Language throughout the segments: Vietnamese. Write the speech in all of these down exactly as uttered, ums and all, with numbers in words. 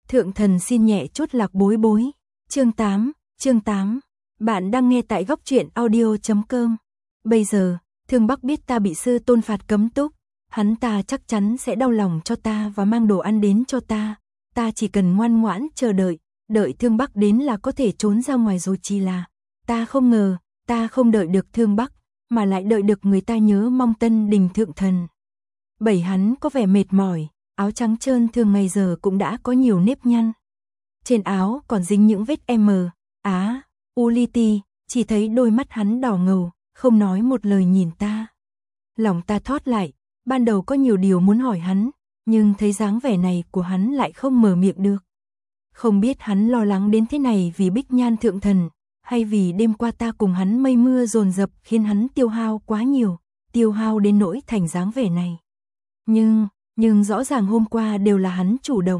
Thượng thần xin nhẹ chút lạc bối bối. Chương tám, chương tám. Bạn đang nghe tại góc truyện audio chấm com. Bây giờ, Thương Bắc biết ta bị sư tôn phạt cấm túc, hắn ta chắc chắn sẽ đau lòng cho ta và mang đồ ăn đến cho ta. Ta chỉ cần ngoan ngoãn chờ đợi, đợi Thương Bắc đến là có thể trốn ra ngoài rồi. Chỉ là, ta không ngờ, ta không đợi được Thương Bắc, mà lại đợi được người ta nhớ mong Tân Đình thượng thần. Bảy hắn có vẻ mệt mỏi, áo trắng trơn thường ngày giờ cũng đã có nhiều nếp nhăn. Trên áo còn dính những vết M, á, u li ti, chỉ thấy đôi mắt hắn đỏ ngầu, không nói một lời nhìn ta. Lòng ta thót lại, ban đầu có nhiều điều muốn hỏi hắn, nhưng thấy dáng vẻ này của hắn lại không mở miệng được. Không biết hắn lo lắng đến thế này vì Bích Nhan thượng thần, hay vì đêm qua ta cùng hắn mây mưa dồn dập khiến hắn tiêu hao quá nhiều, tiêu hao đến nỗi thành dáng vẻ này. Nhưng, nhưng rõ ràng hôm qua đều là hắn chủ động.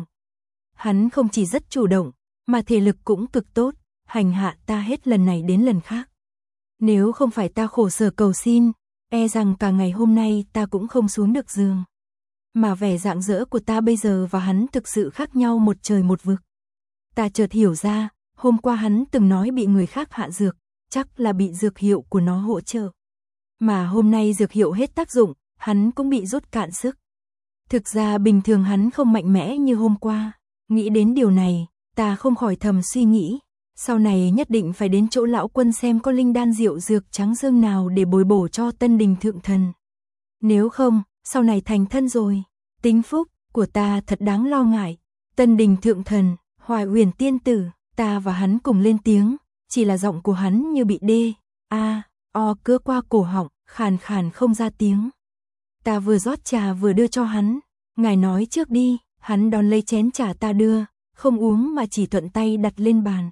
Hắn không chỉ rất chủ động, mà thể lực cũng cực tốt, hành hạ ta hết lần này đến lần khác. Nếu không phải ta khổ sở cầu xin, e rằng cả ngày hôm nay ta cũng không xuống được giường. Mà vẻ rạng rỡ của ta bây giờ và hắn thực sự khác nhau một trời một vực. Ta chợt hiểu ra, hôm qua hắn từng nói bị người khác hạ dược, chắc là bị dược hiệu của nó hỗ trợ. Mà hôm nay dược hiệu hết tác dụng, hắn cũng bị rút cạn sức. Thực ra bình thường hắn không mạnh mẽ như hôm qua. Nghĩ đến điều này, ta không khỏi thầm suy nghĩ, sau này nhất định phải đến chỗ lão quân xem có linh đan rượu dược trắng dương nào để bồi bổ cho Tân Đình thượng thần. Nếu không, sau này thành thân rồi, tính phúc của ta thật đáng lo ngại. Tân Đình thượng thần, Hoài Uyển tiên tử, ta và hắn cùng lên tiếng, chỉ là giọng của hắn như bị đê, a, o cứa qua cổ họng, khàn khàn không ra tiếng. Ta vừa rót trà vừa đưa cho hắn, ngài nói trước đi. Hắn đón lấy chén trà ta đưa, không uống mà chỉ thuận tay đặt lên bàn.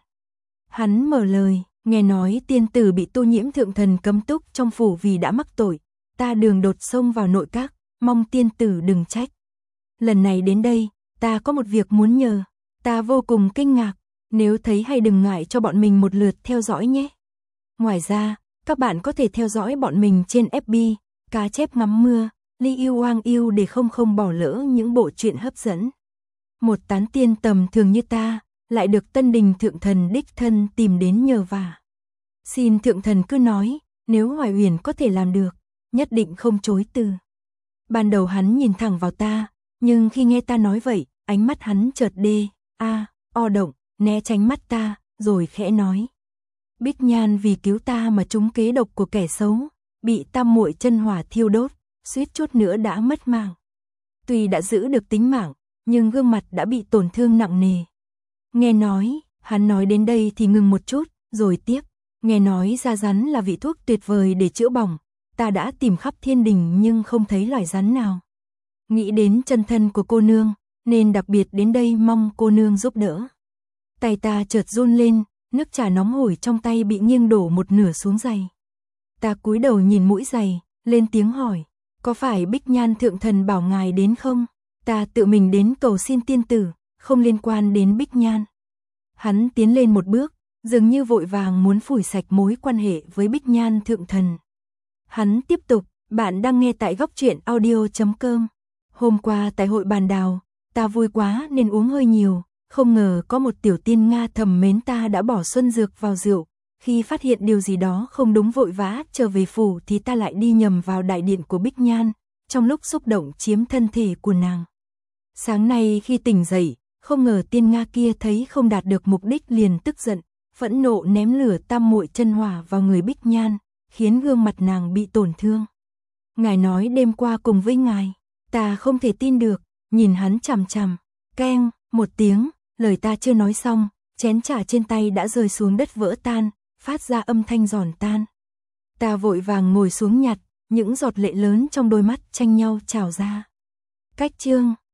Hắn mở lời, nghe nói tiên tử bị Tô Nhiễm thượng thần cấm túc trong phủ vì đã mắc tội. Ta đường đột xông vào nội các, mong tiên tử đừng trách. Lần này đến đây, ta có một việc muốn nhờ. Ta vô cùng kinh ngạc, nếu thấy hay đừng ngại cho bọn mình một lượt theo dõi nhé. Ngoài ra, các bạn có thể theo dõi bọn mình trên ép bê, Cá Chép Ngắm Mưa, Li Yêu Oang Yêu để không không bỏ lỡ những bộ truyện hấp dẫn. Một tán tiên tầm thường như ta, lại được Tân Đình thượng thần đích thân tìm đến nhờ vả. Xin thượng thần cứ nói, nếu Hoài Uyển có thể làm được, nhất định không chối từ. Ban đầu hắn nhìn thẳng vào ta, nhưng khi nghe ta nói vậy, ánh mắt hắn chợt đê, a, o động, né tránh mắt ta, rồi khẽ nói. Bích Nhan vì cứu ta mà trúng kế độc của kẻ xấu, bị tam muội chân hỏa thiêu đốt, suýt chút nữa đã mất mạng. Tuy đã giữ được tính mạng, nhưng gương mặt đã bị tổn thương nặng nề. Nghe nói, hắn nói đến đây thì ngừng một chút, rồi tiếp. Nghe nói da rắn là vị thuốc tuyệt vời để chữa bỏng. Ta đã tìm khắp thiên đình nhưng không thấy loài rắn nào. Nghĩ đến chân thân của cô nương, nên đặc biệt đến đây mong cô nương giúp đỡ. Tay ta chợt run lên, nước trà nóng hổi trong tay bị nghiêng đổ một nửa xuống giày. Ta cúi đầu nhìn mũi giày, lên tiếng hỏi. Có phải Bích Nhan thượng thần bảo ngài đến không? Ta tự mình đến cầu xin tiên tử, không liên quan đến Bích Nhan. Hắn tiến lên một bước, dường như vội vàng muốn phủi sạch mối quan hệ với Bích Nhan thượng thần. Hắn tiếp tục, bạn đang nghe tại góc truyện audio chấm com. Hôm qua tại hội bàn đào, ta vui quá nên uống hơi nhiều, không ngờ có một tiểu tiên Nga thầm mến ta đã bỏ xuân dược vào rượu. Khi phát hiện điều gì đó không đúng vội vã trở về phủ thì ta lại đi nhầm vào đại điện của Bích Nhan, trong lúc xúc động chiếm thân thể của nàng. Sáng nay khi tỉnh dậy, không ngờ tiên Nga kia thấy không đạt được mục đích liền tức giận, phẫn nộ ném lửa tam muội chân hỏa vào người Bích Nhan, khiến gương mặt nàng bị tổn thương. Ngài nói đêm qua cùng với ngài, ta không thể tin được, nhìn hắn chằm chằm, keng, một tiếng, lời ta chưa nói xong, chén trà trên tay đã rơi xuống đất vỡ tan, phát ra âm thanh giòn tan. Ta vội vàng ngồi xuống nhặt, những giọt lệ lớn trong đôi mắt tranh nhau trào ra. Cách chương